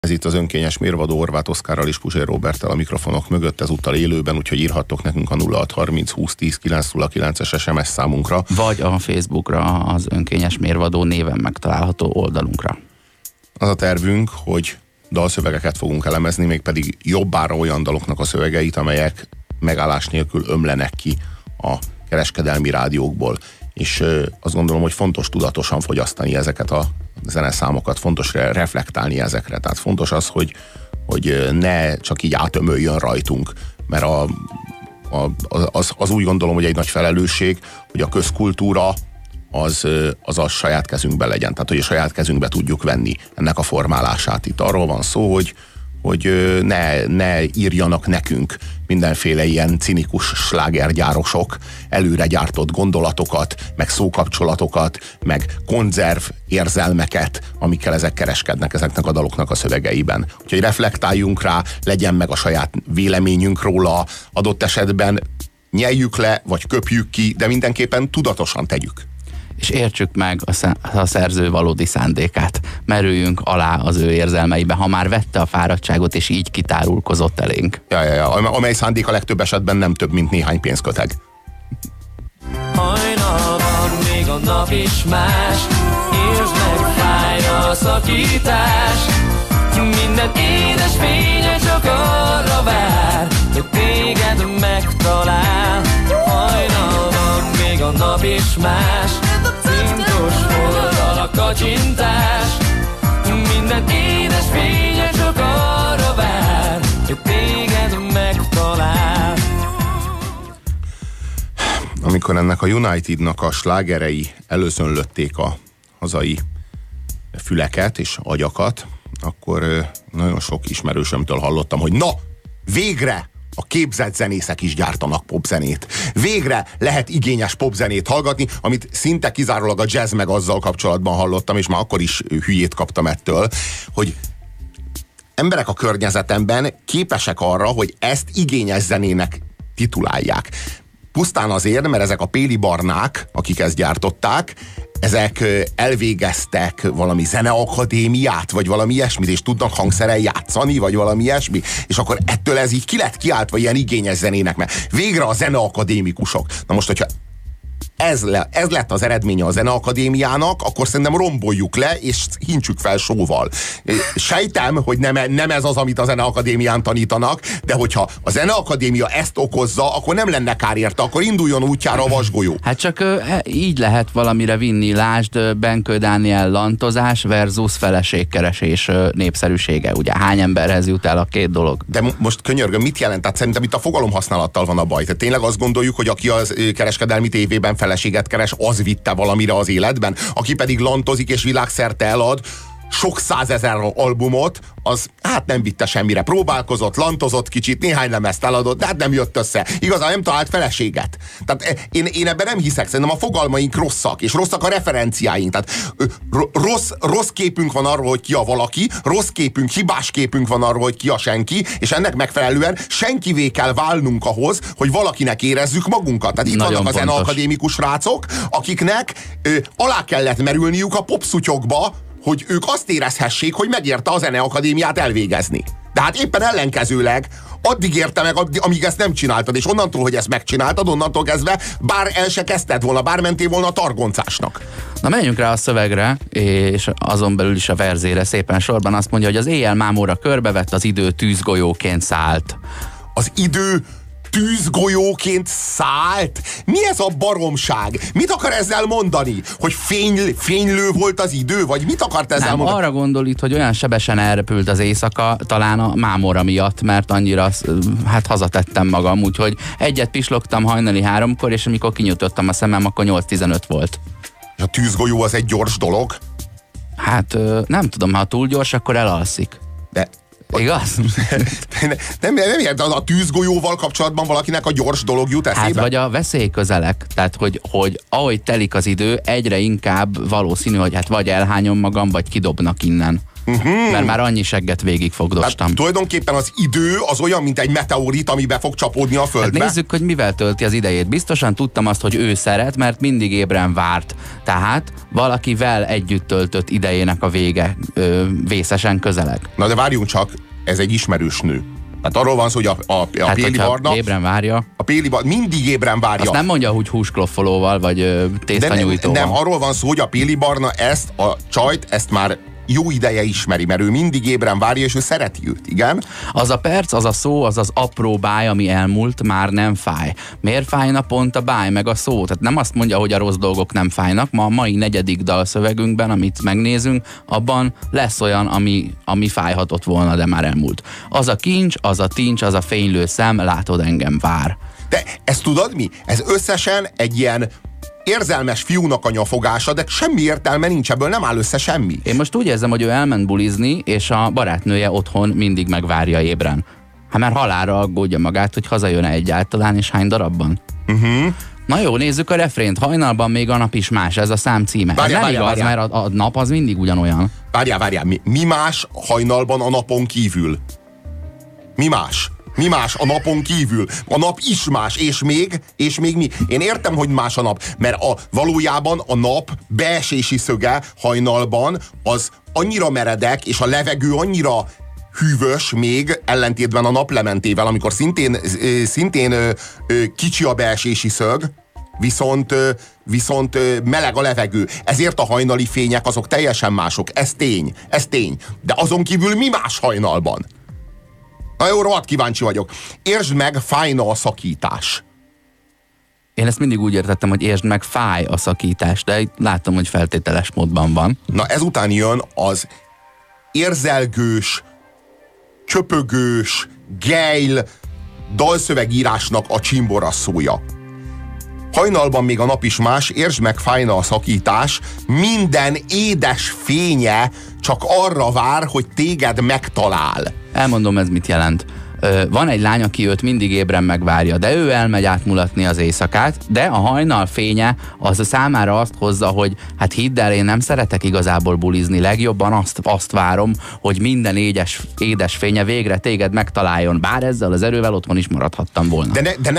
Ez itt az önkényes mérvadó, Horváth Oszkárral és Puzsér Róberttel a mikrofonok mögött, ezúttal élőben, úgyhogy írhattok nekünk a 0630 20 10 909-es SMS számunkra. Vagy a Facebookra, az önkényes mérvadó néven megtalálható oldalunkra. Az a tervünk, hogy dalszövegeket fogunk elemezni, mégpedig jobbára olyan daloknak a szövegeit, amelyek megállás nélkül ömlenek ki a kereskedelmi rádiókból. És azt gondolom, hogy fontos tudatosan fogyasztani ezeket a zeneszámokat, fontos reflektálni ezekre. Tehát fontos az, hogy ne csak így átömöljön rajtunk, mert az úgy gondolom, hogy egy nagy felelősség, hogy a közkultúra az a saját kezünkben legyen. Tehát, hogy a saját kezünkbe tudjuk venni ennek a formálását. Itt arról van szó, hogy ne írjanak nekünk mindenféle ilyen cinikus slágergyárosok előre gyártott gondolatokat, meg szókapcsolatokat, meg konzerv érzelmeket, amikkel ezek kereskednek ezeknek a daloknak a szövegeiben. Úgyhogy reflektáljunk rá, legyen meg a saját véleményünk róla, adott esetben nyeljük le, vagy köpjük ki, de mindenképpen tudatosan tegyük. És értsük meg a szerző valódi szándékát. Merüljünk alá az ő érzelmeibe, ha már vette a fáradtságot, és így kitárulkozott elénk. Amely szándék a legtöbb esetben nem több, mint néhány pénzköteg. Hajnalban még a nap is más, értsd meg, fáj a szakítás. Minden édes fénye csak arra vár, hogy téged megtalál. Hajnalban még a nap is más, cintos oldal a kacsintás. Minden édes fénye csak arra vár, hogy téged megtalál. Amikor ennek a Unitednak a slágerei előszönlötték a hazai füleket és agyakat, akkor nagyon sok ismerősömtől hallottam, hogy na, végre a képzett zenészek is gyártanak popzenét. Végre lehet igényes popzenét hallgatni, amit szinte kizárólag a jazz meg azzal kapcsolatban hallottam, és már akkor is hülyét kaptam ettől, hogy emberek a környezetemben képesek arra, hogy ezt igényes zenének titulálják. Pusztán azért, mert ezek a péli barnák, akik ezt gyártották, ezek elvégeztek valami zeneakadémiát, vagy valami ilyesmit, és tudnak hangszerrel játszani, vagy valami ilyesmi, és akkor ettől ez így ki lett kiáltva ilyen igényes zenének, mert végre a zeneakadémikusok. Na most, hogyha ez lett az eredménye a zeneakadémiának, akkor szerintem romboljuk le, és hintsük fel sóval. Sejtem, hogy nem ez az, amit a zeneakadémián tanítanak, de hogyha a zeneakadémia ezt okozza, akkor nem lenne kár érte, akkor induljon útjára a vasgolyó. Hát csak így lehet valamire vinni. Lásd, Benkő Dániel lantozás versus feleségkeresés népszerűsége. Ugye hány emberhez jut el a két dolog? De most könyörgöm, mit jelent? Tehát szerintem itt a fogalomhasználattal van a baj. Tehát tényleg azt gondoljuk, hogy aki az kereskedelmi tévében feleséget keres, az vitte valamire az életben, aki pedig lantozik és világszerte elad sok százezer albumot, az hát nem vitte semmire. Próbálkozott, lantozott kicsit, néhány lemezt eladott, de hát nem jött össze. Igazán nem talált feleséget. Tehát én ebben nem hiszek, szerintem a fogalmaink rosszak, és rosszak a referenciáink. Tehát rossz képünk van arról, hogy ki a valaki, rossz képünk, hibás képünk van arról, hogy ki a senki, és ennek megfelelően senkivé kell válnunk ahhoz, hogy valakinek érezzük magunkat. Tehát itt nagyon vannak a pontos zeneakadémikus rácok, akiknek alá kellett merülniük a popszutyokba, hogy ők azt érezhessék, hogy megérte a zeneakadémiát elvégezni. De hát éppen ellenkezőleg addig érte meg, amíg ezt nem csináltad, és onnantól, hogy ezt megcsináltad, onnantól kezdve bár el se kezdted volna, bár mentél volna a targoncásnak. Na menjünk rá a szövegre, és azon belül is a verzére. Szépen sorban azt mondja, hogy az éjjel mámóra körbevett, az idő tűzgolyóként szállt. Az idő tűzgolyóként szállt? Mi ez a baromság? Mit akar ezzel mondani? Hogy fénylő volt az idő? Vagy mit akart ezzel mondani? Arra gondol itt, hogy olyan sebesen elrepült az éjszaka, talán a mámora miatt, mert annyira hát hazatettem magam, úgyhogy egyet pislogtam hajnali 3-kor, és amikor kinyitottam a szemem, akkor 8:15 volt. És a tűzgolyó az egy gyors dolog? Hát nem tudom, ha túl gyors, akkor elalszik. De igaz? nem a tűzgolyóval kapcsolatban valakinek a gyors dolog jut eszébe? Hát vagy a veszélyközelek. Tehát, hogy ahogy telik az idő, egyre inkább valószínű, hogy hát vagy elhányom magam, vagy kidobnak innen. Mert már annyi segget végigfogdostam. Hát, tulajdonképpen az idő az olyan, mint egy meteorit, ami be fog csapódni a földbe. Hát nézzük, hogy mivel tölti az idejét. Biztosan tudtam azt, hogy ő szeret, mert mindig ébren várt. Tehát valakivel együtt töltött idejének a vége vészesen közeleg. Na de várjunk csak, ez egy ismerős nő. Tehát arról van szó, hogy a hát, Péli Barna... ébren várja. A Péli Barna mindig ébren várja. Azt nem mondja, hogy húskloffolóval, vagy tésztanyújtóval. Nem, arról van szó, hogy a Péli Barna ezt a csajt, ezt már jó ideje ismeri, mert ő mindig ébren várja, és ő szereti őt, igen? Az a perc, az a szó, az az apró báj, ami elmúlt, már nem fáj. Miért fájna pont a báj meg a szó? Tehát nem azt mondja, hogy a rossz dolgok nem fájnak. Ma a mai 4. dalszövegünkben, amit megnézünk, abban lesz olyan, ami fájhatott volna, de már elmúlt. Az a kincs, az a tincs, az a fénylő szem, látod, engem vár. De ezt tudod mi? Ez összesen egy ilyen érzelmes fiúnak a nyafogása, de semmi értelme nincs, ebből nem áll össze semmi. Én most úgy érzem, hogy ő elment bulizni, és a barátnője otthon mindig megvárja ébren. Hát már halálra aggódja magát, hogy hazajön-e egyáltalán, és hány darabban. Na jó, nézzük a refrént. Hajnalban még a nap is más, ez a szám címe. Várjál, mert a nap az mindig ugyanolyan. Várjál, mi más hajnalban a napon kívül? Mi más? Mi más a napon kívül? A nap is más, és még mi? Én értem, hogy más a nap, mert valójában a nap beesési szöge hajnalban az annyira meredek, és a levegő annyira hűvös még, ellentétben a naplementével, amikor szintén kicsi a beesési szög, viszont meleg a levegő. Ezért a hajnali fények azok teljesen mások. Ez tény. De azon kívül mi más hajnalban? Na jó, rohadt kíváncsi vagyok. Értsd meg, fájna a szakítás. Én ezt mindig úgy értettem, hogy értsd meg, fáj a szakítás, de látom, hogy feltételes módban van. Na ezután jön az érzelgős, csöpögős, gejl dalszövegírásnak a csimborasszója. Hajnalban még a nap is más, értsd meg, fájna a szakítás, minden édes fénye csak arra vár, hogy téged megtalál. Elmondom, ez mit jelent. Van egy lány, aki őt mindig ébren megvárja, de ő elmegy átmulatni az éjszakát, de a hajnal fénye az számára azt hozza, hogy hát hidd el, én nem szeretek igazából bulizni, legjobban azt várom, hogy minden édes fénye végre téged megtaláljon, bár ezzel az erővel otthon is maradhattam volna. De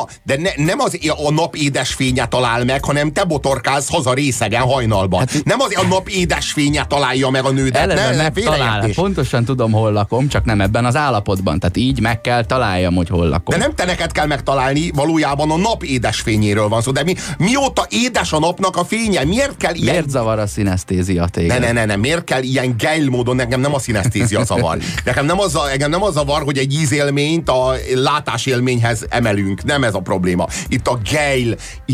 nem az a nap édes fénye talál meg, hanem te botorkálsz haza részegen hajnalban. Hát, nem az a nap édes fénye találja meg a nődet. Eleve megtalál, pontosan tudom, hol lakom, csak nem ebben az állapotban. Tehát így meg kell találjam, hogy hol lakom. De nem te neked kell megtalálni, valójában a nap édes fényéről van szó. De mióta édes a napnak a fénye? Miért kell ilyen... Miért zavar a szinesztézia téged? Ne. Miért kell ilyen gejl módon? Nekem nem a szinesztézia zavar. Nekem nem az zavar, hogy egy ízélményt a látásélményhez emelünk. Nem ez a probléma. Itt a gejl,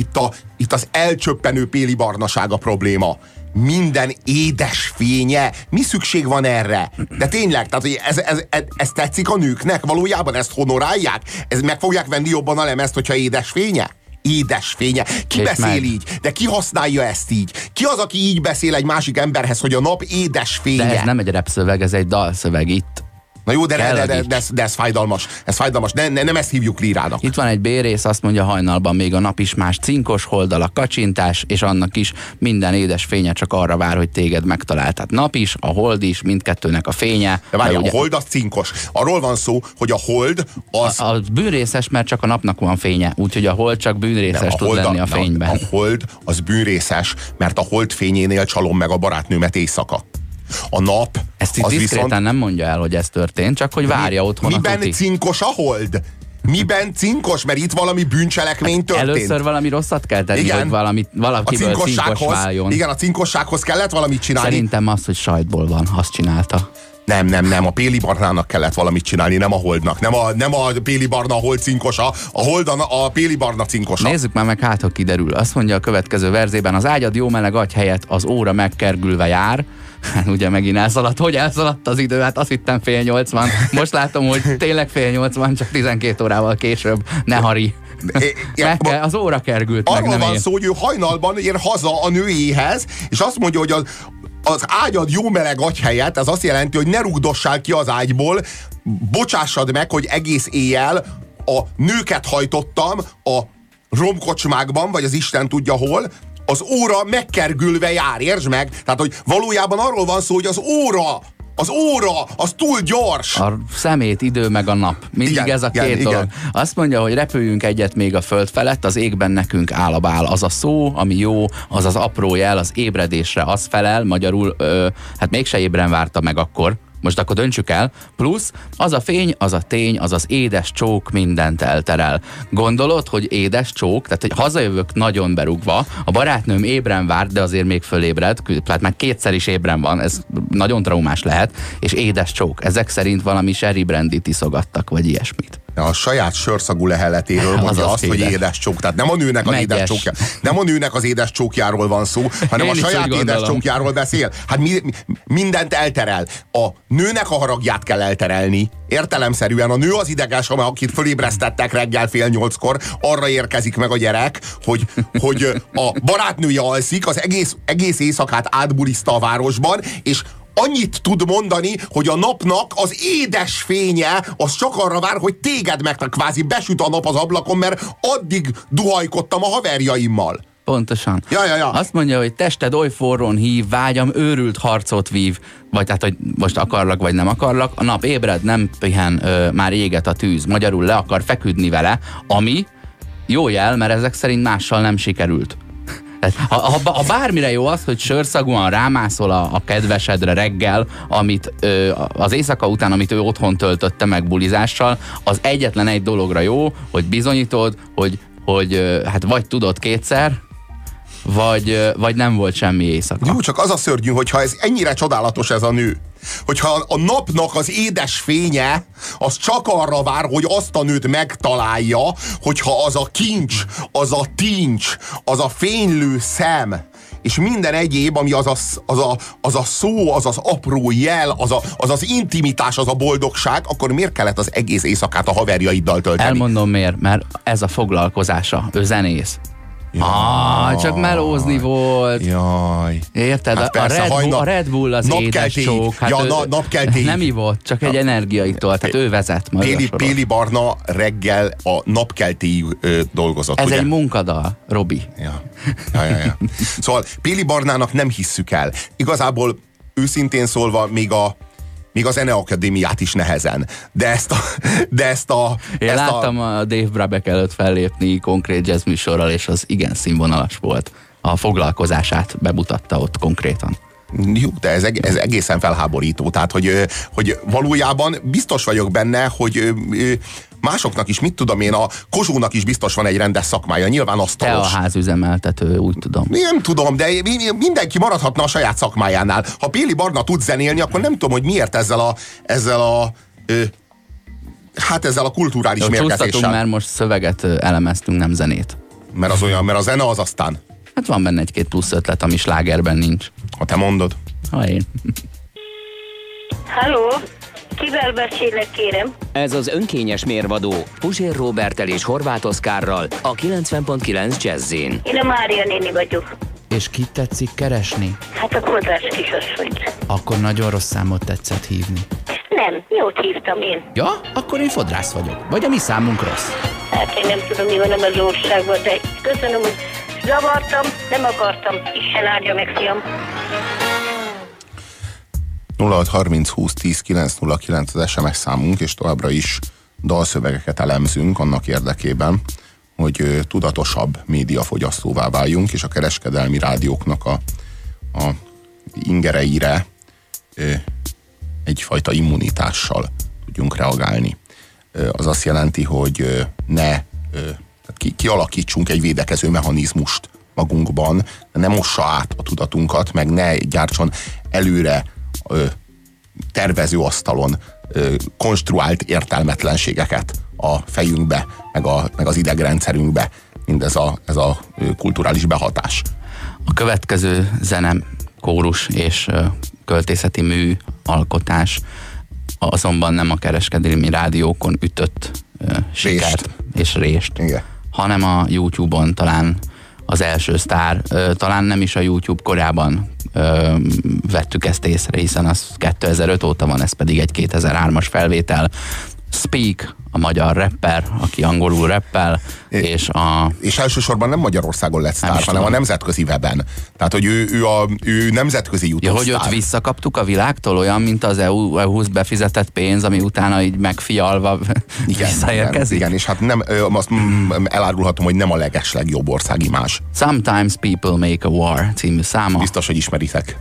itt az elcsöppenő Péli Barnaság a probléma. Minden édes fénye. Mi szükség van erre? De tényleg, tehát hogy ez tetszik a nőknek? Valójában ezt honorálják? Meg fogják venni jobban a lemezt, hogyha édes fénye? Édes fénye. Ki beszél így? De ki használja ezt így? Ki az, aki így beszél egy másik emberhez, hogy a nap édes fénye? De ez nem egy repszöveg, ez egy dalszöveg itt. Na jó, de ez fájdalmas. Ez fájdalmas. Nem ezt hívjuk lírának. Itt van egy B-rész, azt mondja, hajnalban még a nap is más, cinkos, holdal a kacsintás, és annak is minden édes fénye csak arra vár, hogy téged megtalál. Tehát nap is, a hold is, mindkettőnek a fénye. De várj, ugye... a hold az cinkos. Arról van szó, hogy a hold az... A bűnrészes, mert csak a napnak van fénye, úgyhogy a hold csak bűnrészes tud lenni a fényben. A hold az bűnrészes, mert a hold fényénél csalom meg a barátnőmet éjszaka. A nap ezt az diszkréten viszont... nem mondja el, hogy ez történt, csak hogy várja otthon a tuti. Miben cinkos a hold? Miben cinkos? Mert itt valami bűncselekmény történt. Először valami rosszat kell tenni, hogy valakiből cinkos váljon. Igen, a cinkossághoz kellett valamit csinálni. Szerintem az, hogy sajtból van, azt csinálta. Nem, a Péli Barnának kellett valamit csinálni, nem a Holdnak. Nem a Péli Barna a Hold cinkosa, a Hold a Péli Barna cinkosa. Nézzük már meg, hát ha kiderül. Azt mondja a következő verzében, az ágyad jó meleg agy helyett az óra megkergülve jár. Ugye megint elszaladt. Hogy elszaladt az idő? Hát azt hittem 7:30. Most látom, hogy tényleg 7:30, csak 12 órával később. Ne hari. Az óra kergült meg. Arról van szó, hogy ő hajnalban ér haza a nőjéhez, és azt mondja, hogy az ágyad jó meleg agy helyett, ez azt jelenti, hogy ne rugdossál ki az ágyból, bocsássad meg, hogy egész éjjel a nőket hajtottam a romkocsmákban, vagy az Isten tudja hol, az óra megkergülve jár, értsd meg? Tehát, hogy valójában arról van szó, hogy az óra az óra, az túl gyors. A szemét, idő meg a nap. Mindig Igen, ez a két igen, dolog. igen. Azt mondja, hogy repüljünk egyet még a föld felett, az égben nekünk áll a bál. Az a szó, ami jó, az az apró jel, az ébredésre az felel, magyarul, hát mégse ébren várta meg akkor. Most akkor döntsük el. Plusz az a fény, az a tény, az az édes csók mindent elterel. Gondolod, hogy édes csók, tehát hogy hazajövök nagyon berúgva, a barátnőm ébren vár, de azért még fölébred, tehát már kétszer is ébren van, ez nagyon traumás lehet, és édes csók. Ezek szerint valami sherry brandit iszogattak, vagy ilyesmit. A saját sörszagú leheletéről mondja azt, hogy édes csók. Tehát nem a nőnek az édes csókja. Nem a nőnek az édes csókjáról van szó, hanem a saját édes csókjáról beszél. Hát mindent elterel. A nőnek a haragját kell elterelni. Értelemszerűen a nő az ideges, akit fölébresztettek reggel 7:30-kor, arra érkezik meg a gyerek, hogy a barátnője alszik, az egész éjszakát átbuliszta a városban, és annyit tud mondani, hogy a napnak az édes fénye az csak arra vár, hogy téged kvázi besüt a nap az ablakon, mert addig duhajkodtam a haverjaimmal. Pontosan. Ja. Azt mondja, hogy tested oly forrón hív, vágyam őrült harcot vív, vagy tehát, hogy most akarlak, vagy nem akarlak, a nap ébred, nem pihen, már éget a tűz, magyarul le akar feküdni vele, ami jó jel, mert ezek szerint mással nem sikerült. Ha bármire jó az, hogy sörszagúan rámászol a kedvesedre reggel, amit az éjszaka után, amit ő otthon töltötte meg bulizással, az egyetlen egy dologra jó, hogy bizonyítod, hogy hát vagy tudod kétszer, vagy nem volt semmi éjszaka. Jó, csak az a szörnyű, hogyha ez ennyire csodálatos ez a nő, hogyha a napnak az édes fénye az csak arra vár, hogy azt a nőt megtalálja, hogyha az a kincs, az a tincs, az a fénylő szem, és minden egyéb, ami az a szó, az az apró jel, az az intimitás, az a boldogság, akkor miért kellett az egész éjszakát a haverjaiddal tölteni? Elmondom miért, mert ez a foglalkozása, ő zenész. Csak melózni volt. Jaj. Érted? Hát persze, a Red Bull az édes csók. Hát napkeltéig. Nem ivott, csak egy energiaitól. Tehát ő vezet majd. Péli Barna reggel a napkeltéig dolgozott. Ez ugye? egy munkadal, Robi. Ja. Szóval Péli Barnának nem hisszük el. Igazából őszintén szólva még a Zeneakadémiát is nehezen. Én láttam a Dave Brubeck előtt fellépni konkrét jazz műsorral, és az igen színvonalas volt. A foglalkozását bemutatta ott konkrétan. Jó, de ez egészen felháborító. Tehát, hogy valójában biztos vagyok benne, hogy másoknak is, mit tudom én, a Kozsónak is biztos van egy rendes szakmája, nyilván asztalos. Te a házüzemeltető, úgy tudom. Nem tudom, de mindenki maradhatna a saját szakmájánál. Ha Péli Barna tud zenélni, akkor nem tudom, hogy miért ezzel a kulturális mérgezéssel. Csúsztatunk, mert most szöveget elemeztünk, nem zenét. Mert a zene az aztán. Hát van benne egy-két plusz ötlet, ami slágerben nincs. Ha te mondod. Ha én. Halló, kivel beszélek, kérem? Ez az önkényes mérvadó Puzsér Róberttel és Horváth Oszkárral a 90.9 Jazzin. Én a Mária néni vagyok. És kit tetszik keresni? Hát a kodrás kisasszonyt. Akkor nagyon rossz számot tetszett hívni. Nem, jót hívtam én. Ja? Akkor én fodrász vagyok. Vagy a mi számunk rossz. Hát én nem tudom, mi van az országban, de köszönöm, hogy zavartam, nem akartam. Isten áldja meg, fiam. 0630 20 10 909 az SMS számunk, és továbbra is dalszövegeket elemzünk annak érdekében, hogy tudatosabb médiafogyasztóvá váljunk, és a kereskedelmi rádióknak a ingereire egyfajta immunitással tudjunk reagálni. Az azt jelenti, hogy kialakítsunk egy védekező mechanizmust magunkban, ne mossa át a tudatunkat, meg ne gyártson előre tervező asztalon konstruált értelmetlenségeket a fejünkbe, meg az idegrendszerünkbe, mindez ez a kulturális behatás. A következő zenem, kórus és költészeti mű, alkotás azonban nem a kereskedelmi rádiókon ütött sikert és rést, igen, hanem a YouTube-on talán az első sztár, talán nem is a YouTube korában vettük ezt észre, hiszen az 2005 óta van, ez pedig egy 2003-as felvétel. Speak, a magyar rapper, aki angolul rappel, és elsősorban nem Magyarországon lett sztár, hanem a nemzetközi weben. Tehát, hogy ő nemzetközi jutott hogy ott visszakaptuk a világtól, olyan, mint az EU-hoz befizetett pénz, ami utána így megfialva visszaérkezik? Igen, és hát nem, azt elárulhatom, hogy nem a legeslegjobb országimázs. Sometimes People Make a War című száma. Biztos, hogy ismeritek.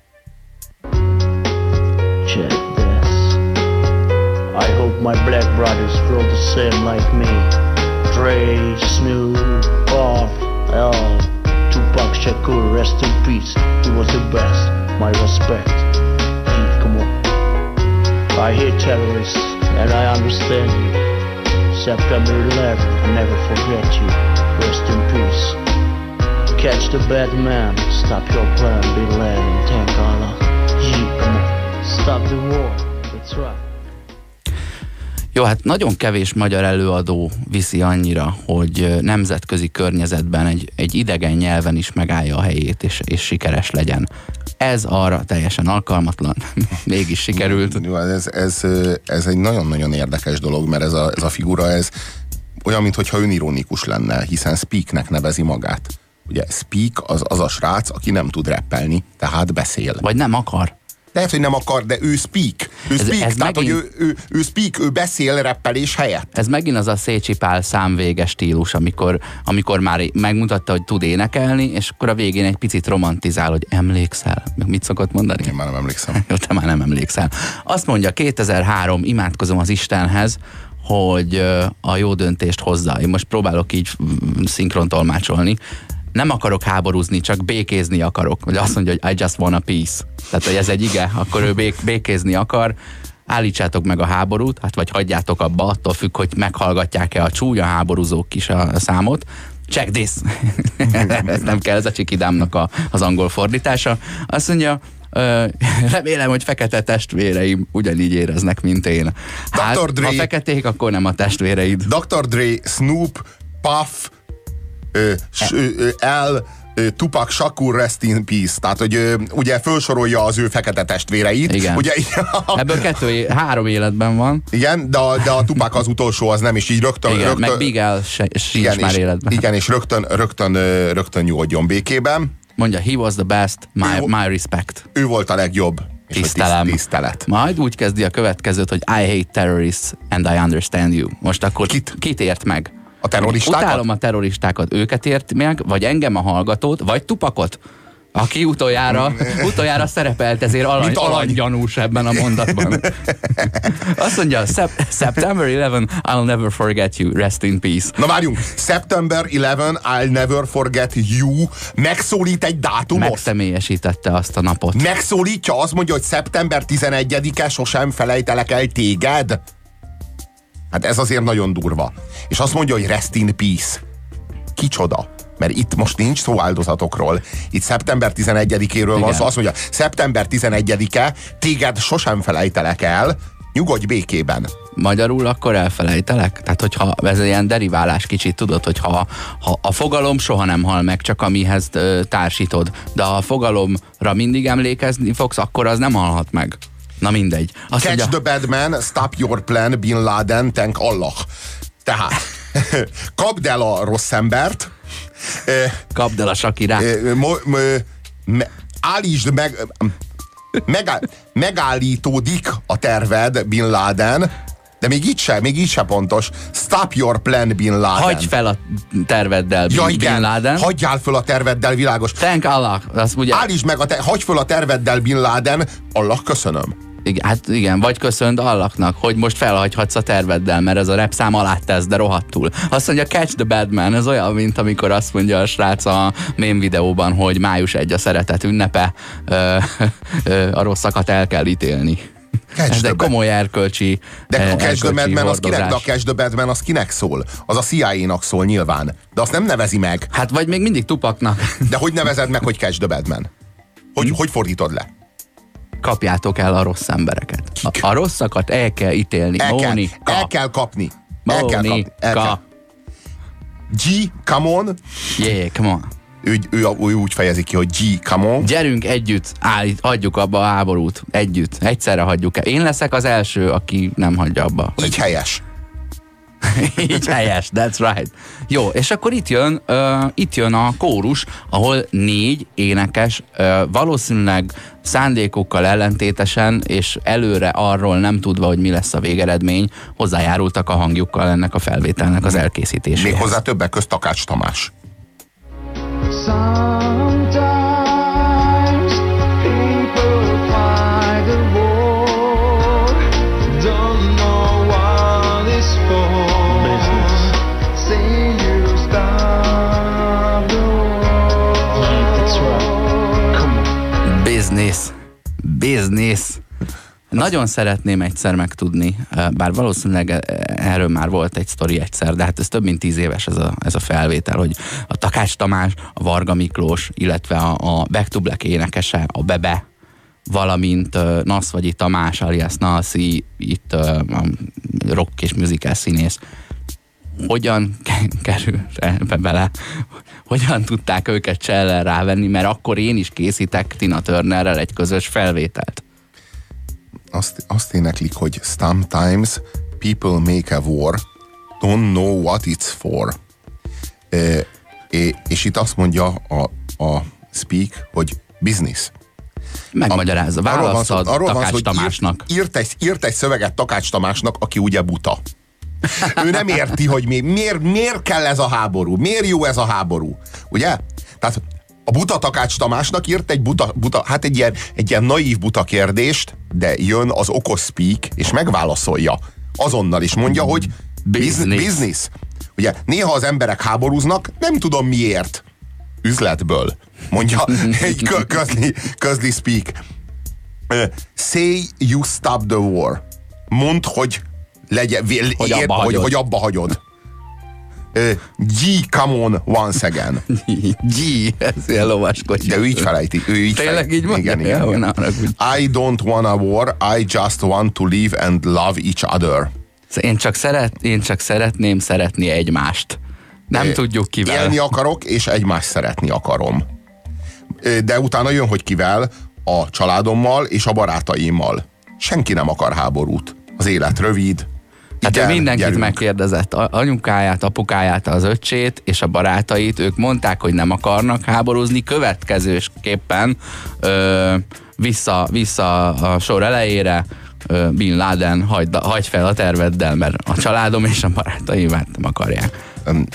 Check this. I hope my black brothers feel the same like me. Dre, Snoop, Puff, Tupac Shakur, rest in peace. He was the best. My respect. Hey, come on. I hate terrorists and I understand you. September 11, I never forget you. Rest in peace. Catch the bad man. Stop your plan, Bin Laden. Thank Allah. Yeah, come on. Stop the war. That's right. Jó, hát nagyon kevés magyar előadó viszi annyira, hogy nemzetközi környezetben egy idegen nyelven is megállja a helyét, és sikeres legyen. Ez arra teljesen alkalmatlan. Mégis sikerült. Ez egy nagyon-nagyon érdekes dolog, mert ez a figura, ez olyan, mintha önironikus lenne, hiszen Speaknek nevezi magát. Ugye Speak az a srác, aki nem tud rappelni, tehát beszél. Vagy nem akar. Lehet, hogy nem akar, de ő speak. Ő speak, ez tehát, megint, hogy ő speak, ő beszél reppelés helyett. Ez megint az a Szécsi Pál számvéges stílus, amikor már megmutatta, hogy tud énekelni, és akkor a végén egy picit romantizál, hogy emlékszel. Mit szokott mondani? Én már nem emlékszem. Jó, te már nem emlékszel. Azt mondja, 2003, imádkozom az Istenhez, hogy a jó döntést hozza. Én most próbálok így szinkrontolmácsolni. Nem akarok háborúzni, csak békézni akarok. Vagy azt mondja, hogy I just want a peace. Tehát, hogy ez egy ige, akkor ő békézni akar. Állítsátok meg a háborút, hát vagy hagyjátok abba, attól függ, hogy meghallgatják-e a csúnya háborúzók is a számot. Check this! Ez nem kell, ez a Csikidámnak az angol fordítása. Azt mondja, remélem, hogy fekete testvéreim ugyanígy éreznek, mint én. Hát, Dre, ha feketék, akkor nem a testvéreid. Dr. Dre, Snoop, Puff, Tupac Shakur, rest in peace. Tehát, hogy ugye felsorolja az ő fekete testvéreit. Igen. Ugye, ebből 3 életben van. Igen, de a Tupac az utolsó, az nem, és így rögtön... Igen, meg Bigel sincs már életben. Igen, és rögtön nyugodjon békében. Mondja, he was the best, my respect. Ő volt a legjobb. Tisztelet. Majd úgy kezdi a következőt, hogy I hate terrorists and I understand you. Most akkor kit ért meg? A terroristákat? Utálom a terroristákat, őket ért meg, vagy engem a hallgatót, vagy Tupacot, aki utoljára szerepelt, ezért alanygyanús ebben a mondatban. Azt mondja, September 11, I'll never forget you, rest in peace. Na várjunk, September 11, I'll never forget you, megszólít egy dátumot? Megszemélyesítette azt a napot. Megszólítja, azt mondja, hogy szeptember 11-e, sosem felejtelek el téged? Hát ez azért nagyon durva. És azt mondja, hogy rest in peace. Kicsoda? Mert itt most nincs szó áldozatokról. Itt szeptember 11-éről van szó. Azt mondja, szeptember 11-e, téged sosem felejtelek el, nyugodj békében. Magyarul akkor elfelejtelek? Tehát, hogyha ez ilyen deriválás kicsit, tudod, hogy ha a fogalom soha nem hal meg, csak amihez társítod, de ha a fogalomra mindig emlékezni fogsz, akkor az nem halhat meg. Na mindegy. Catch mondja, the bad man, stop your plan, Bin Laden, thank Allah. Tehát, kapd el a rossz embert. Kapd el a Shakirát. Állítsd meg, megállítódik a terved, Bin Laden, de még így se pontos. Stop your plan, Bin Laden. Hagyj fel a terveddel, Bin Laden. Hagyjál fel a terveddel, világos. Thank Allah. Ugye... Állítsd meg, hagyj fel a terveddel, Bin Laden. Allah, köszönöm. Hát igen, vagy köszönd Allahnak, hogy most felhagyhatsz a terveddel, mert ez a rap szám alá tesz, de rohadtul. Azt mondja, catch the bad man, ez olyan, mint amikor azt mondja a srác a mém videóban, hogy május 1 a szeretet ünnepe, a rosszakat el kell ítélni. Ez egy komoly erkölcsi de a catch the bad man az kinek, de a catch the bad man az kinek szól? Az a CIA-nak szól nyilván, de azt nem nevezi meg. Hát vagy még mindig Tupacnak. De hogy nevezed meg, hogy catch the bad man? Hogy fordítod le? Kapjátok el a rossz embereket. A rosszakat el kell ítélni. El kell kapni. G, come on. Yeah, come on. ő úgy fejezi ki, hogy G, come on. Gyerünk együtt, hagyjuk abba a háborút. Együtt. Egyszerre hagyjuk el. Én leszek az első, aki nem hagyja abba. Így helyes. Így helyes, that's right. Jó, és akkor itt jön a kórus, ahol 4 énekes, valószínűleg szándékokkal ellentétesen, és előre arról nem tudva, hogy mi lesz a végeredmény, hozzájárultak a hangjukkal ennek a felvételnek az elkészítéséhez. Méghozzá többek közt Takács Tamás. Sometimes people fight the war, don't know what it's for. Business. Say you stop the war. That's right. Come on. Business. Nagyon szeretném egyszer megtudni, bár valószínűleg erről már volt egy sztori egyszer, de hát ez több mint 10 éves ez a felvétel, hogy a Takács Tamás, a Varga Miklós, illetve a Back to Black énekese, a Bebe, valamint Naszvagyi Tamás alias Nalszi, itt a rock és musical színész, hogyan került ebbe bele, hogyan tudták őket csellel rávenni, mert akkor én is készítek Tina Turnerrel egy közös felvételt. Azt éneklik, hogy sometimes people make a war, don't know what it's for. És itt azt mondja a Speak, hogy business. Megmagyarázza, választad Takács Tamásnak. Írt egy szöveget Takács Tamásnak, aki ugye buta. Ő nem érti, hogy miért kell ez a háború, miért jó ez a háború. Ugye? Tehát a buta Takács Tamásnak írt egy buta, hát egy ilyen naív buta kérdést, de jön az okos Speak, és megválaszolja. Azonnal is mondja, hogy business. Ugye, néha az emberek háborúznak, nem tudom miért. Üzletből. Mondja egy közli Speak. Say you stop the war. Mondd, hogy abba hagyod. G, come on once again. G, ez ilyen lovaskocsi. De ő így felejti. Tényleg így mondja? Igen. I don't want a war, I just want to live and love each other. Én csak szeretném szeretni egymást. Nem tudjuk kivel. Élni akarok, és egymást szeretni akarom. De utána jön, hogy kivel, a családommal és a barátaimmal. Senki nem akar háborút. Az élet rövid. Hát ő mindenkit megkérdezett, anyukáját, apukáját, az öccsét és a barátait, ők mondták, hogy nem akarnak háborúzni, következősképpen vissza a sor elejére, Bin Laden, hagyd fel a terveddel, mert a családom és a barátaim nem akarják.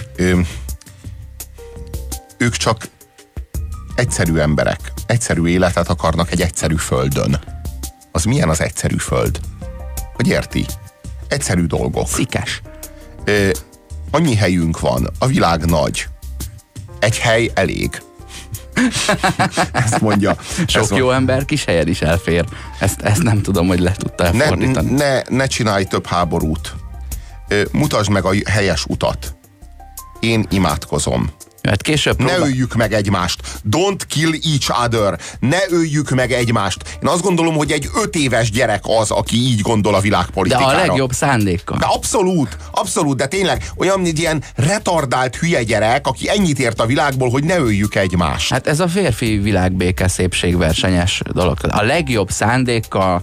Ők csak egyszerű emberek, egyszerű életet akarnak egy egyszerű földön. Az milyen az egyszerű föld? Hogy érti? Egyszerű dolgok. Szikes. Annyi helyünk van, a világ nagy. Egy hely elég. Ezt mondja. Jó ember kis helyen is elfér. Ezt nem tudom, hogy le tudta fordítani. Ne csinálj több háborút. Mutasd meg a helyes utat. Én imádkozom. Hát később ne öljük meg egymást. Don't kill each other. Ne öljük meg egymást. Én azt gondolom, hogy egy 5 éves gyerek az, aki így gondol a világpolitikára. De a legjobb szándékkal. De abszolút, de tényleg olyan egy ilyen retardált hülye gyerek, aki ennyit ért a világból, hogy ne öljük egymást. Hát ez a férfi világbéke szépségversenyes dolog. A legjobb szándékkal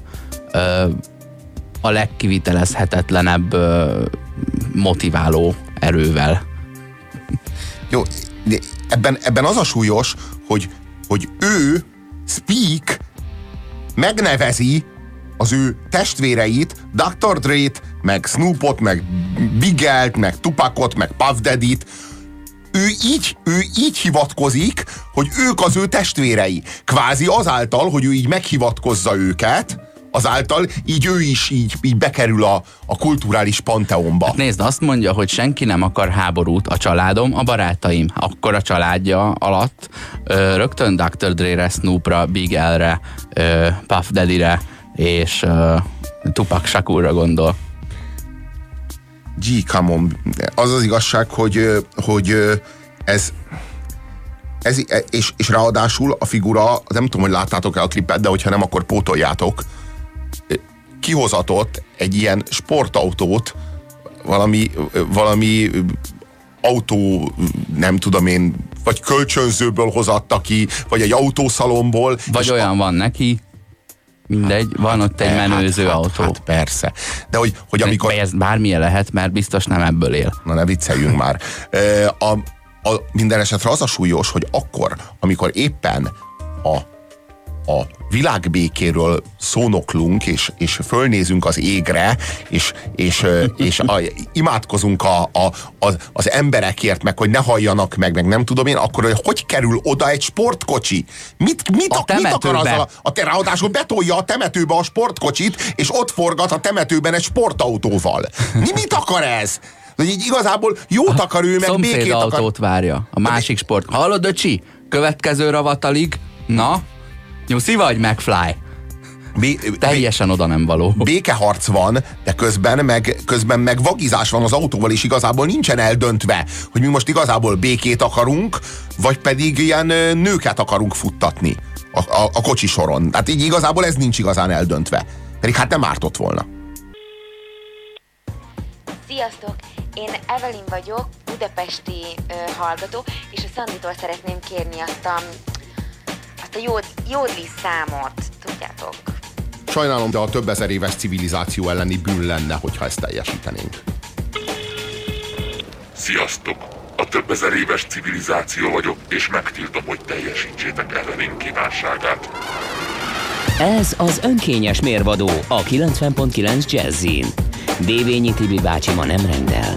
a legkivitelezhetetlenebb motiváló erővel. Jó, ebben az a súlyos, hogy ő, Speak, megnevezi az ő testvéreit, Dr. Dre-t, meg Snoopot, meg Big L-t, meg Tupacot, meg Puff Daddy-t. Ő így hivatkozik, hogy ők az ő testvérei. Kvázi azáltal, hogy ő így meghivatkozza őket, azáltal így ő is így bekerül a kulturális panteonba. Hát nézd, azt mondja, hogy senki nem akar háborút, a családom, a barátaim. Akkor a családja alatt rögtön Dr. Dre-re, Snoopra, Big L-re, Puff Daddy-re és Tupac Shakurra gondol. Come on. Az az igazság, hogy ez és ráadásul a figura, nem tudom, hogy láttátok-e a klipet, de hogyha nem, akkor pótoljátok, kihozatott egy ilyen sportautót, valami autó, nem tudom én, vagy kölcsönzőből hozatta ki, vagy egy autószalomból. Vagy olyan van neki, mindegy, van ott egy menőző autó. Hát persze. De hogy amikor... Ez bármilyen lehet, mert biztos nem ebből él. Na ne vicceljünk már. Minden esetre az a súlyos, hogy akkor, amikor éppen a világbékéről szónoklunk, és fölnézünk az égre, és imádkozunk az emberekért, meg hogy ne halljanak meg nem tudom én, akkor hogy kerül oda egy sportkocsi? Mit akar azzal? Ráadásul betolja a temetőbe a sportkocsit, és ott forgat a temetőben egy sportautóval. Mit akar ez? De így igazából jót akar ő, meg békét akar. Szomszédautót várja, a másik sport. Hallod, öcsi? Következő ravatalig, na, nyuszi vagy, McFly? Teljesen oda nem való. Békeharc van, de közben meg vagizás van az autóval, és igazából nincsen eldöntve, hogy mi most igazából békét akarunk, vagy pedig ilyen nőket akarunk futtatni a kocsisoron. Tehát így igazából ez nincs igazán eldöntve. Pedig hát nem ártott volna. Sziasztok! Én Evelyn vagyok, budapesti hallgató, és a Szanditól szeretném kérni azt a jódli számot, tudjátok. Sajnálom, de a több ezer éves civilizáció elleni bűn lenne, hogyha ezt teljesítenénk. Sziasztok! A több ezer éves civilizáció vagyok, és megtiltom, hogy teljesítsétek Evelyn kívánságát. Ez az önkényes mérvadó a 90.9 Jazzin. Dévényi Tibi bácsi ma nem rendel.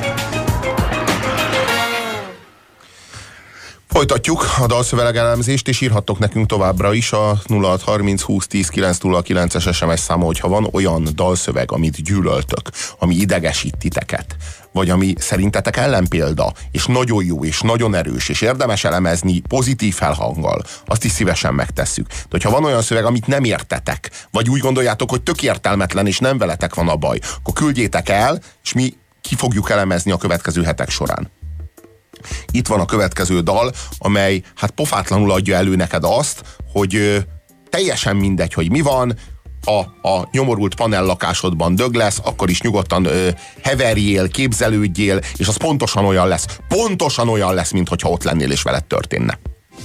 Folytatjuk a dalszövegelemzést, és írhattok nekünk továbbra is a 0630 20 10 909-es SMS száma, hogyha van olyan dalszöveg, amit gyűlöltök, ami idegesít titeket, vagy ami szerintetek ellenpélda, és nagyon jó, és nagyon erős, és érdemes elemezni pozitív felhanggal, azt is szívesen megtesszük. De hogyha van olyan szöveg, amit nem értetek, vagy úgy gondoljátok, hogy tök értelmetlen, és nem veletek van a baj, akkor küldjétek el, és mi ki fogjuk elemezni a következő hetek során. Itt van a következő dal, amely hát pofátlanul adja elő neked azt, hogy teljesen mindegy, hogy mi van, a nyomorult panellakásodban dög lesz, akkor is nyugodtan heverjél, képzelődjél, és az pontosan olyan lesz, mint hogyha ott lennél és veled történne.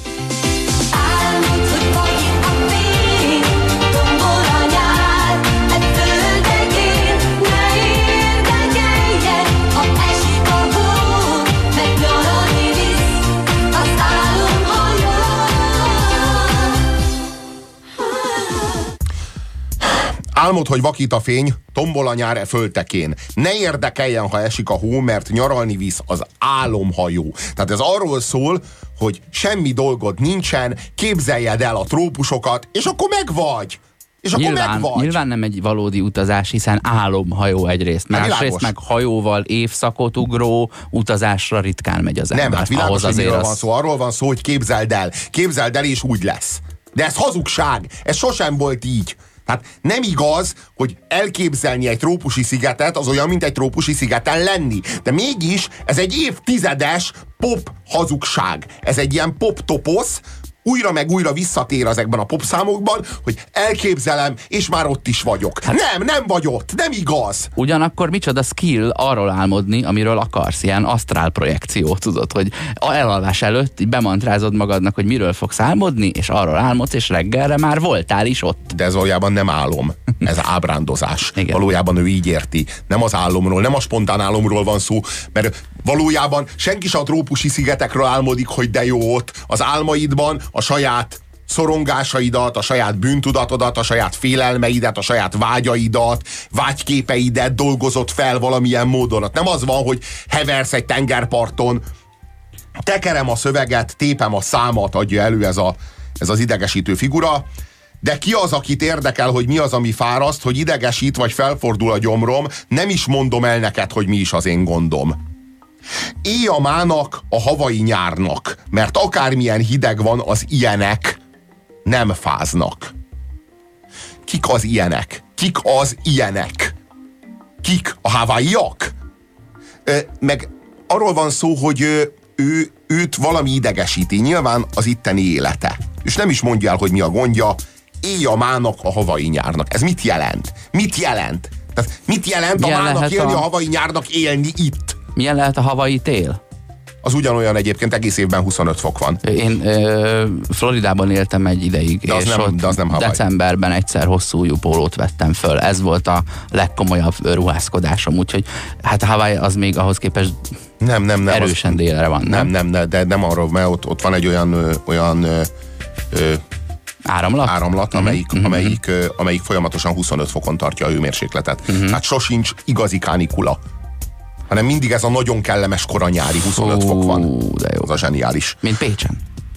Álmod, hogy vakít a fény, tombol a nyár földtekén. Ne érdekeljen, ha esik a hó, mert nyaralni visz az álomhajó. Tehát ez arról szól, hogy semmi dolgod nincsen, képzeljed el a trópusokat, és akkor megvagy. És akkor megvagy. Nyilván nem egy valódi utazás, hiszen álomhajó egyrészt. Másrészt meg hajóval évszakot ugró utazásra ritkán megy az ember. Nem, hát világos, hogy miről van szó. Arról van szó, hogy képzeld el, és úgy lesz. De ez hazugság, ez sosem volt így. Hát nem igaz, hogy elképzelni egy trópusi szigetet az olyan, mint egy trópusi szigeten lenni. De mégis ez egy évtizedes pop hazugság. Ez egy ilyen pop toposz, újra meg újra visszatér ezekben a popszámokban, hogy elképzelem, és már ott is vagyok. Hát, nem vagy ott, nem igaz. Ugyanakkor micsoda skill arról álmodni, amiről akarsz, ilyen asztrál projekció, tudod, hogy elalvás előtt bemantrázod magadnak, hogy miről fogsz álmodni, és arról álmodsz, és reggelre már voltál is ott. De ez valójában nem álom, ez ábrándozás. Igen. Valójában ő így érti. Nem az álomról, nem a spontán álomról van szó, mert valójában senki sem a trópusi szigetekről álmodik, hogy de jó ott. Az álmaidban a saját szorongásaidat, a saját bűntudatodat, a saját félelmeidet, a saját vágyaidat, vágyképeidet dolgozott fel valamilyen módon. Nem az van, hogy heversz egy tengerparton, tekerem a szöveget, tépem a számat, adja elő ez az idegesítő figura, de ki az, akit érdekel, hogy mi az, ami fáraszt, hogy idegesít, vagy felfordul a gyomrom, nem is mondom el neked, hogy mi is az én gondom. Éj a mának, a havai nyárnak, mert akármilyen hideg van, az ilyenek nem fáznak. Kik az ilyenek? Kik a havaiak? Meg arról van szó, hogy őt valami idegesíti, nyilván az itteni élete. És nem is mondja el, hogy mi a gondja. Éj a mának, a havai nyárnak. Ez mit jelent? Tehát mit jelent a mának élni, a havai nyárnak élni itt? Milyen lehet a havai tél? Az ugyanolyan egyébként, egész évben 25 fok van. Én Floridában éltem egy ideig, De az és nem- ott de az nem Hawaii. decemberben egyszer hosszú ujjú pólót vettem föl. Ez volt a legkomolyabb ruházkodásom, úgyhogy hát Hawaii az még ahhoz képest Nem. erősen délre van, nem? De nem arról, mert ott van egy olyan Áramlat? áramlat, amelyik folyamatosan 25 fokon tartja a hőmérsékletet. Hát sosincs igazi kánikula, hanem mindig ez a nagyon kellemes koranyári 25 fok van. De jó. Az a zseniális. Mint Pécsen.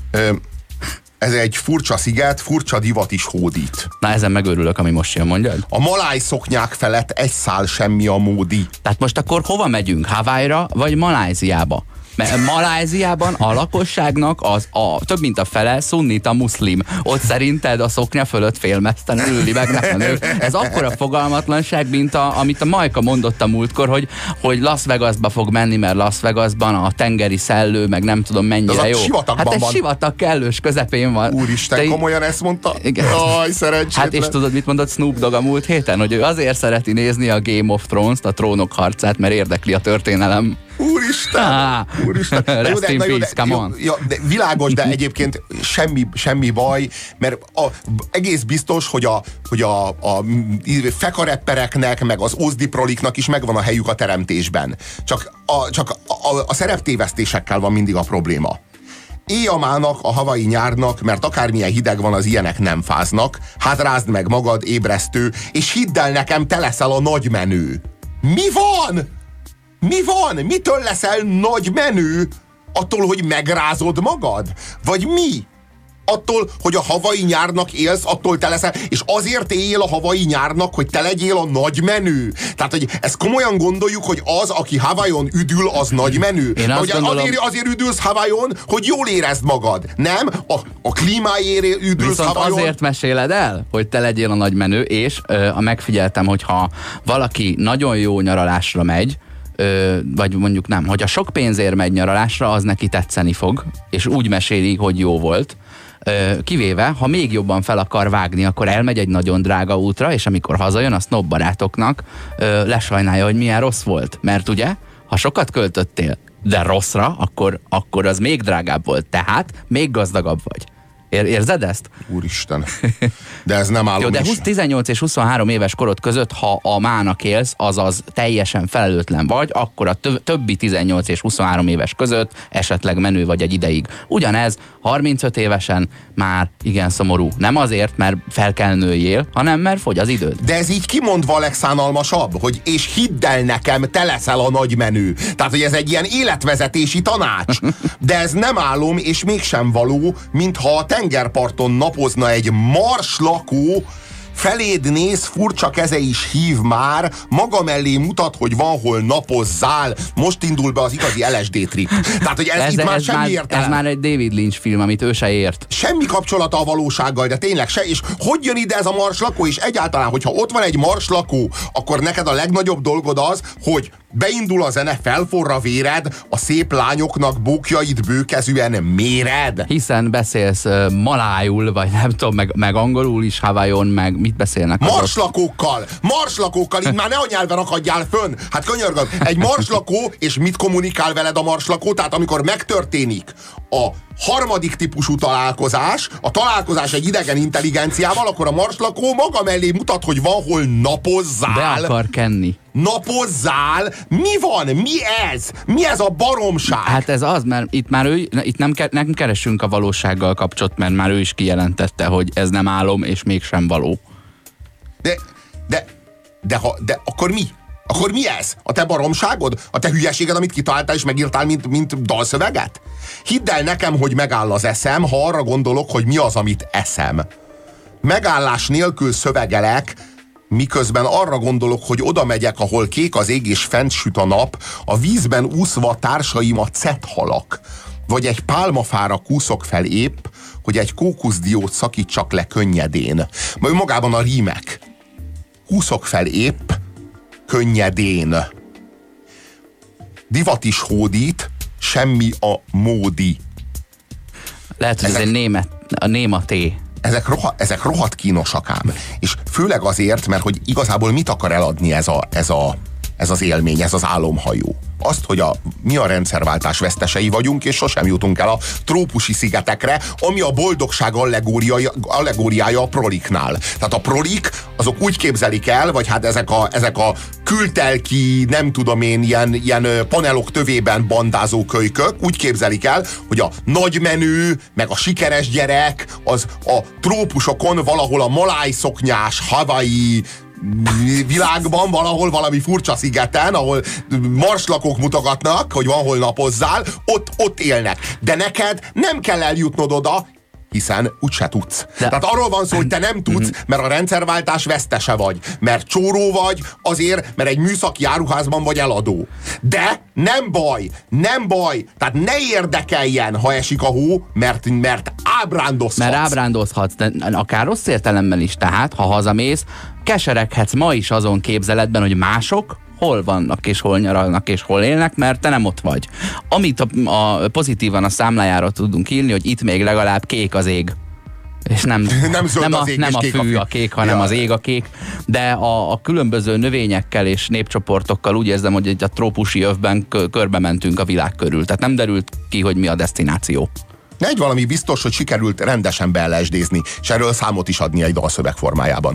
Ez egy furcsa sziget, furcsa divat is hódít. Na ezen megörülök, ami most jön, mondjad? A maláj szoknyák felett egy szál semmi a módi. Tehát most akkor hova megyünk? Hawaii-ra vagy Maláziába? Mert Maláziában a lakosságnak több mint a fele szunnita muszlim. Ott szerinted a szoknya fölött félmezten ülni meg a nők. Ez akkora fogalmatlanság, mint amit a Majka mondott a múltkor, hogy Las Vegasba fog menni, mert Las Vegasban a tengeri szellő, meg nem tudom mennyire jó. Hát egy sivatag kellős közepén van. Úristen, komolyan ezt mondta? Igen. Jaj, szerencsétlen. Hát és tudod, mit mondott Snoop Dogg a múlt héten? Hogy ő azért szereti nézni a Game of Thrones-t, a trónok harcát, mert érdekli a történelem. Úristen! Úristen! Rest in peace, come on. De világos, de egyébként semmi baj, mert egész biztos, hogy a fekareppereknek, meg az ozdiproliknak is megvan a helyük a teremtésben. Csak a szereptévesztésekkel van mindig a probléma. Éjamának, a havai nyárnak, mert akármilyen hideg van, az ilyenek nem fáznak. Hát rázd meg magad, ébresztő, és hidd el nekem, te leszel a nagy menő. Mi van? Mi van? Mitől leszel nagy menő? Attól, hogy megrázod magad? Vagy mi? Attól, hogy a havai nyárnak élsz, attól te leszel, és azért él a havai nyárnak, hogy te legyél a nagy menő. Tehát, hogy ezt komolyan gondoljuk, hogy az, aki Hawaiion üdül, az nagy menő. Azért üdülsz Hawaiion, hogy jól érezd magad. Nem? A klímáért üdülsz Viszont Hawaiion. azért meséled el, hogy te legyél a nagy menő, és megfigyeltem, hogyha valaki nagyon jó nyaralásra megy, vagy mondjuk nem, hogyha sok pénzért megy nyaralásra, az neki tetszeni fog, és úgy meséli, hogy jó volt. Kivéve, ha még jobban fel akar vágni, akkor elmegy egy nagyon drága útra, és amikor hazajön, a snob barátoknak lesajnálja, hogy milyen rossz volt. Mert ugye, ha sokat költöttél, de rosszra, akkor az még drágább volt. Tehát még gazdagabb vagy. Érzed ezt? Úristen. De ez nem állom. Jó, de 18 és 23 éves korod között, ha a mának élsz, azaz teljesen felelőtlen vagy, akkor a többi 18 és 23 éves között esetleg menő vagy egy ideig. Ugyanez 35 évesen már igen szomorú. Nem azért, mert fel kell nőjél, hanem mert fogy az időd. De ez így kimondva legszánalmasabb, hogy és hidd el nekem, te leszel a nagy menő. Tehát, hogy ez egy ilyen életvezetési tanács. De ez nem álom, és mégsem való, mintha a tengerparton napozna egy marslakó, feléd néz, furcsa keze is hív már, maga mellé mutat, hogy van hol napozzál. Most indul be az igazi LSD trip. Tehát, hogy ez itt már semmi értelem. Ez már egy David Lynch film, amit ő se ért. Semmi kapcsolata a valósággal, de tényleg se. És hogy jön ide ez a marslakó? És egyáltalán, hogyha ott van egy marslakó, akkor neked a legnagyobb dolgod az, hogy beindul a zene, felforr a véred, a szép lányoknak bókjait bőkezűen méred. Hiszen beszélsz malájul, vagy nem tudom, meg angolul is Hawaiion, meg mit beszélnek? Marslakókkal, így már ne a nyelven akadjál fönn. Hát könyörgöm, egy marslakó, és mit kommunikál veled a marslakó? Tehát amikor megtörténik a harmadik típusú találkozás, a találkozás egy idegen intelligenciával, akkor a marslakó maga mellé mutat, hogy van hol napozzál. Be akar kenni. Napozzál? Mi van? Mi ez? Mi ez a baromság? Hát ez az, mert itt nem keresünk a valósággal kapcsot, mert már ő is kijelentette, hogy ez nem álom, és mégsem való. De akkor mi? Akkor mi ez? A te baromságod? A te hülyeséged, amit kitaláltál és megírtál, mint dalszöveget? Hidd el nekem, hogy megáll az eszem, ha arra gondolok, hogy mi az, amit eszem. Megállás nélkül szövegelek, miközben arra gondolok, hogy oda megyek, ahol kék az ég és fent süt a nap, a vízben úszva társaim a cetthalak. Vagy egy pálmafára kúszok fel épp, hogy egy kókuszdiót szakítsak le könnyedén. Majd magában a rímek. Kúszok fel épp, könnyedén. Divat is hódít, semmi a módi. Lehet, hogy ez egy nématé. Ezek rohadt kínosak ám. És főleg azért, mert hogy igazából mit akar eladni ez ez az élmény, ez az álomhajó. Azt, hogy mi a rendszerváltás vesztesei vagyunk, és sosem jutunk el a trópusi szigetekre, ami a boldogság allegóriája a proliknál. Tehát a prolik, azok úgy képzelik el, vagy hát ezek a kültelki, nem tudom én, ilyen panelok tövében bandázó kölykök, úgy képzelik el, hogy a nagymenő, meg a sikeres gyerek, az a trópusokon valahol a malájszoknyás, Hawaii világban, valahol valami furcsa szigeten, ahol marslakók mutogatnak, hogy van hol napozzál, ott élnek. De neked nem kell eljutnod oda, hiszen úgyse tudsz. Tehát arról van szó, hogy te nem tudsz, mert a rendszerváltás vesztese vagy. Mert csóró vagy, azért, mert egy műszaki áruházban vagy eladó. De nem baj. Tehát ne érdekeljen, ha esik a hó, mert ábrándozhatsz. Mert ábrándozhatsz, de akár rossz értelemben is. Tehát, ha hazamész, kesereghetsz ma is azon képzeletben, hogy mások hol vannak, és hol nyaralnak, és hol élnek, mert te nem ott vagy. Amit pozitívan a számlájára tudunk írni, hogy itt még legalább kék az ég. És nem a fű a kék, hanem az ég a kék. De a különböző növényekkel és népcsoportokkal úgy érzem, hogy a trópusi övben körbe mentünk a világ körül. Tehát nem derült ki, hogy mi a desztináció. Egy valami biztos, hogy sikerült rendesen beellesdézni, és erről számot is adni egy dalszöveg formájában.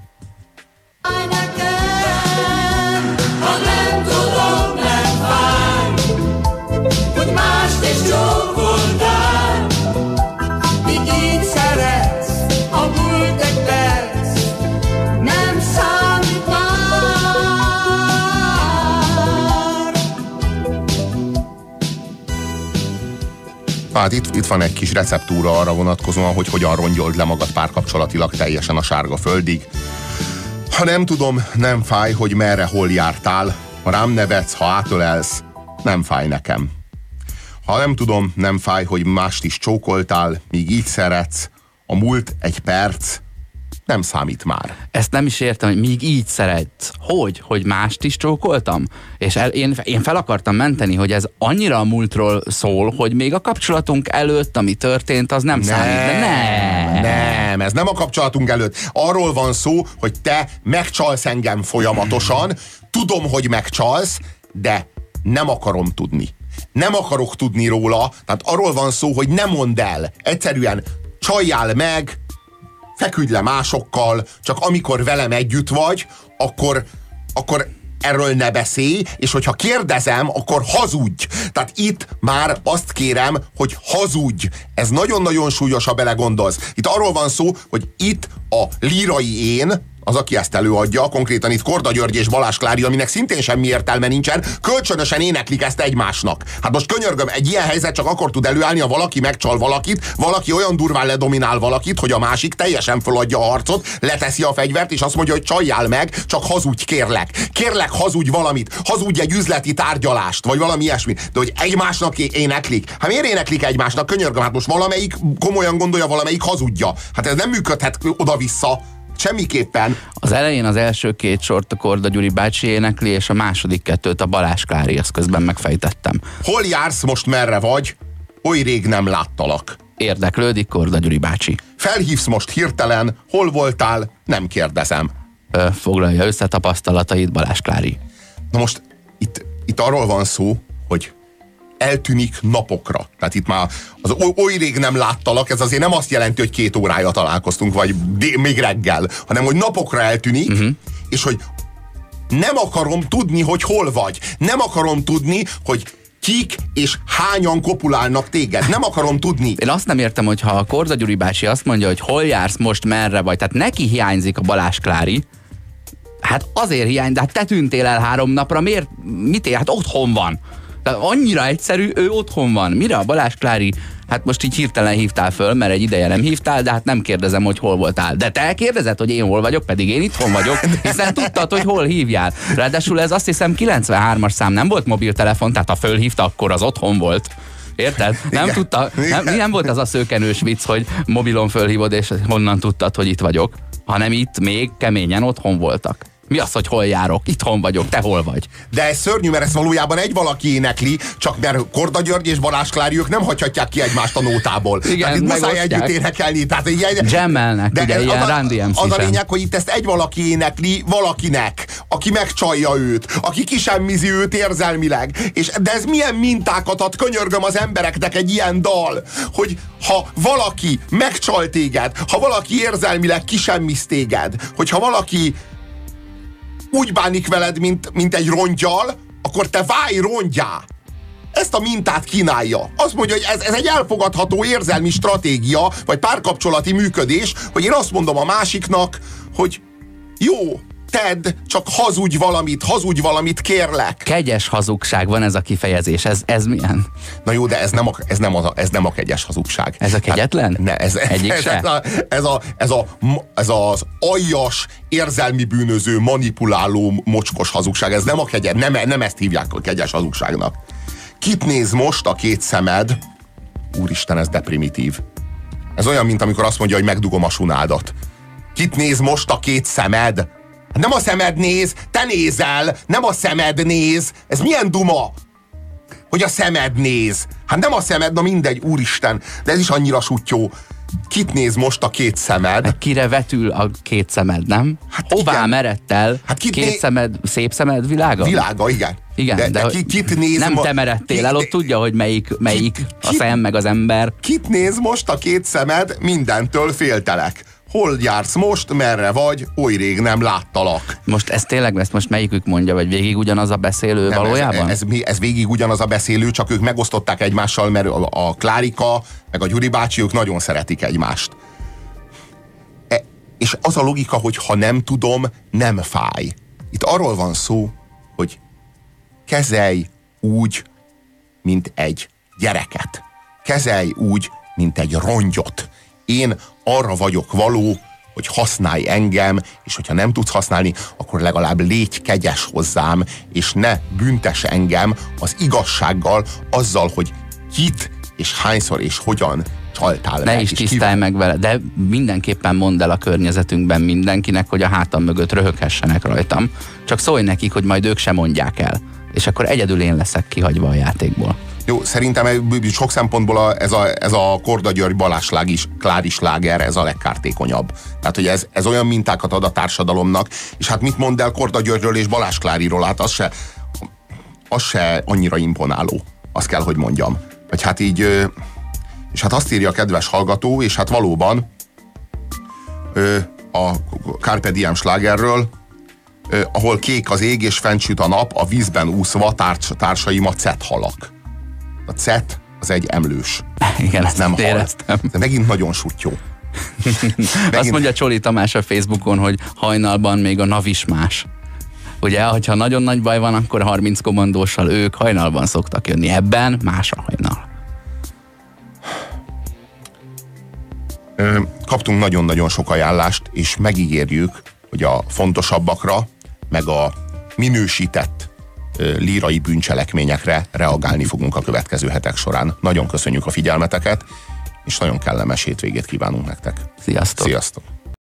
Hát itt van egy kis receptúra arra vonatkozóan, hogy hogyan rongyold le magad párkapcsolatilag teljesen a sárga földig. Ha nem tudom, nem fáj, hogy merre hol jártál. Ha rám nevetsz, ha átölelsz, nem fáj nekem. Ha nem tudom, nem fáj, hogy mást is csókoltál, míg így szeretsz. A múlt egy perc, nem számít már. Ezt nem is értem, hogy míg így szeretsz. Hogy mást is csókoltam? És én fel akartam menteni, hogy ez annyira a múltról szól, hogy még a kapcsolatunk előtt, ami történt, az nem számít. De nem, ez nem a kapcsolatunk előtt. Arról van szó, hogy te megcsalsz engem folyamatosan. Tudom, hogy megcsalsz, de nem akarom tudni. Nem akarok tudni róla. Tehát arról van szó, hogy ne mondd el. Egyszerűen csaljál meg, feküdj le másokkal, csak amikor velem együtt vagy, akkor erről ne beszélj, és hogyha kérdezem, akkor hazudj. Tehát itt már azt kérem, hogy hazudj. Ez nagyon-nagyon súlyos, ha belegondolsz. Itt arról van szó, hogy itt a lírai én, az, aki ezt előadja, konkrétan itt Korda György és Balázs Klári, aminek szintén semmi értelme nincsen, kölcsönösen éneklik ezt egymásnak. Hát most könyörgöm, egy ilyen helyzet csak akkor tud előállni, ha valaki megcsal valakit, valaki olyan durván ledominál valakit, hogy a másik teljesen feladja a harcot, leteszi a fegyvert, és azt mondja, hogy csaljál meg, csak hazudj, kérlek. Kérlek, hazudj valamit. Hazudj egy üzleti tárgyalást, vagy valami ilyesmi. De hogy egymásnak éneklik. Hát miért éneklik egymásnak? Könyörgöm, hát most valamelyik komolyan gondolja, valamelyik hazudja. Hát ez nem működhet oda-vissza. Semmiképpen. Az elején az első két sort a Korda Gyuri bácsi énekli, és a második kettőt a Balázs Klári, ezt közben megfejtettem. Hol jársz, most merre vagy? Oly rég nem láttalak. Érdeklődik Korda Gyuri bácsi. Felhívsz most hirtelen, hol voltál? Nem kérdezem. Foglalja össze tapasztalatait Balázs Klári. Na most itt arról van szó, hogy eltűnik napokra. Tehát itt már az oly rég nem láttalak, ez azért nem azt jelenti, hogy 2 órája találkoztunk, vagy még reggel, hanem hogy napokra eltűnik, és hogy nem akarom tudni, hogy hol vagy. Nem akarom tudni, hogy kik és hányan kopulálnak téged. Nem akarom tudni. Én azt nem értem, hogy ha a Korda Gyuri bácsi azt mondja, hogy hol jársz most, merre vagy, tehát neki hiányzik a Balázs Klári, hát azért hiány, de hát te tűntél el 3 napra, miért? Mit ér? Hát otthon van. Tehát annyira egyszerű, ő otthon van. Mire a Balázs Klári? Hát most így hirtelen hívtál föl, mert egy ideje nem hívtál, de hát nem kérdezem, hogy hol voltál. De te kérdezed, hogy én hol vagyok, pedig én itthon vagyok, hiszen tudtad, hogy hol hívjál. Ráadásul ez azt hiszem 93-as szám, nem volt mobiltelefon, tehát ha fölhívta, akkor az otthon volt. Érted? Nem igen. Tudta, nem volt az a szőkenős vicc, hogy mobilon fölhívod, és honnan tudtad, hogy itt vagyok, hanem itt még keményen otthon voltak. Mi az, hogy hol járok? Itthon vagyok, te hol vagy? De ez szörnyű, mert ezt valójában egy valaki énekli, csak mert Korda György és Balázs Klári, ők nem hagyhatják ki egymást a nótából. Igen, tehát itt muszáj megosztják. együtt énekelni. Jammelnek, ugye, ez ilyen Run DMC-sen. az a lényeg, hogy itt ezt egy valaki énekli valakinek, aki megcsalja őt, aki kisemmizi őt érzelmileg. De ez milyen mintákat ad, könyörgöm, az embereknek egy ilyen dal, hogy ha valaki megcsal téged, ha valaki érzelmileg kisemmiz téged, hogyha valaki úgy bánik veled, mint egy rongyal, akkor te válj rongyá. Ezt a mintát kínálja. Azt mondja, hogy ez egy elfogadható érzelmi stratégia, vagy párkapcsolati működés, hogy én azt mondom a másiknak, hogy jó, tedd, csak hazudj valamit, kérlek. Kegyes hazugság, van ez a kifejezés. Ez milyen? Na jó, de ez nem a kegyes hazugság. Ez a kegyetlen? Egyik se? Ez az aljas, érzelmi bűnöző, manipuláló, mocskos hazugság. Ez nem a kegyes, nem ezt hívják a kegyes hazugságnak. Kit néz most a két szemed? Úristen, ez deprimitív. Ez olyan, mint amikor azt mondja, hogy megdugom a sunádat. Kit néz most a két szemed? Nem a szemed néz, te nézel, nem a szemed néz. Ez milyen duma, hogy a szemed néz. Hát nem a szemed, na mindegy, úristen, de ez is annyira sutyó. Kit néz most a két szemed? Hát kire vetül a két szemed, nem? Hát hová igen. meredt el Hát két szemed, szép szemed világa? Világa, igen. Igen, de kit néz nem te meredtél el, ott tudja, hogy melyik a szem meg az ember. Kit néz most a két szemed? Mindentől féltelek. Hol jársz most, merre vagy, oly rég nem láttalak. Most ez tényleg, ezt most melyikük mondja, vagy végig ugyanaz a beszélő nem, valójában? Ez végig ugyanaz a beszélő, csak ők megosztották egymással, mert a Klárika, meg a Gyuri bácsi, ők nagyon szeretik egymást. És az a logika, hogy ha nem tudom, nem fáj. Itt arról van szó, hogy kezelj úgy, mint egy gyereket. Kezelj úgy, mint egy rongyot. Én arra vagyok való, hogy használj engem, és hogyha nem tudsz használni, akkor legalább légy kegyes hozzám, és ne büntess engem az igazsággal, azzal, hogy kit, és hányszor, és hogyan csaltál meg. Ne is tisztelj meg vele, de mindenképpen mondd el a környezetünkben mindenkinek, hogy a hátam mögött röhöghessenek rajtam. Csak szólj nekik, hogy majd ők sem mondják el. És akkor egyedül én leszek kihagyva a játékból. Jó, szerintem sok szempontból ez a Korda György Balázs Klári sláger, ez a legkártékonyabb. Tehát, hogy ez olyan mintákat ad a társadalomnak, és hát mit mond el Korda Györgyről és Balázs Kláriról? Hát az se annyira imponáló, azt kell, hogy mondjam. Vagy hát így, és hát azt írja a kedves hallgató, és hát valóban a Carpe Diem slágerről, ahol kék az ég és fent süt a nap, a vízben úszva társaim a cethalak. A cet az egy emlős. Igen, ezt nem éreztem. De megint nagyon sutyó. Azt mondja Csoli Tamás a Facebookon, hogy hajnalban még a NAV is más. Ugye, hogyha nagyon nagy baj van, akkor 30 kommandóssal ők hajnalban szoktak jönni. Ebben más a hajnal. Kaptunk nagyon-nagyon sok ajánlást, és megígérjük, hogy a fontosabbakra, meg a minősített lírai bűncselekményekre reagálni fogunk a következő hetek során. Nagyon köszönjük a figyelmeteket, és nagyon kellemes hétvégét kívánunk nektek. Sziasztok! Sziasztok!